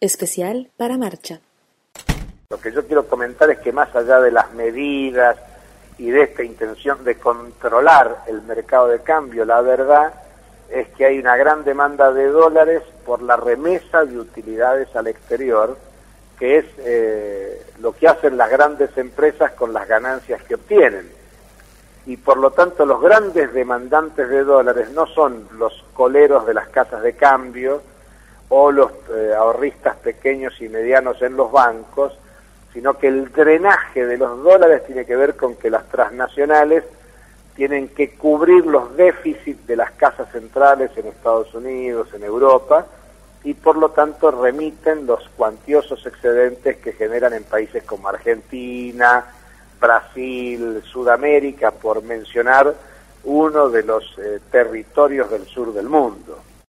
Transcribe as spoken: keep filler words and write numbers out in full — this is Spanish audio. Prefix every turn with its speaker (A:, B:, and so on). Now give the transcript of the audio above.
A: especial para Marcha.
B: Lo que yo quiero comentar es que más allá de las medidas y de esta intención de controlar el mercado de cambio, la verdad es que hay una gran demanda de dólares por la remesa de utilidades al exterior, que es eh, lo que hacen las grandes empresas con las ganancias que obtienen. Y por lo tanto los grandes demandantes de dólares no son los coleros de las casas de cambio o los eh, ahorristas pequeños y medianos en los bancos, sino que el drenaje de los dólares tiene que ver con que las transnacionales tienen que cubrir los déficits de las casas centrales en Estados Unidos, en Europa, y por lo tanto remiten los cuantiosos excedentes que generan en países como Argentina, Brasil, Sudamérica, por mencionar uno de los eh, territorios del sur del mundo.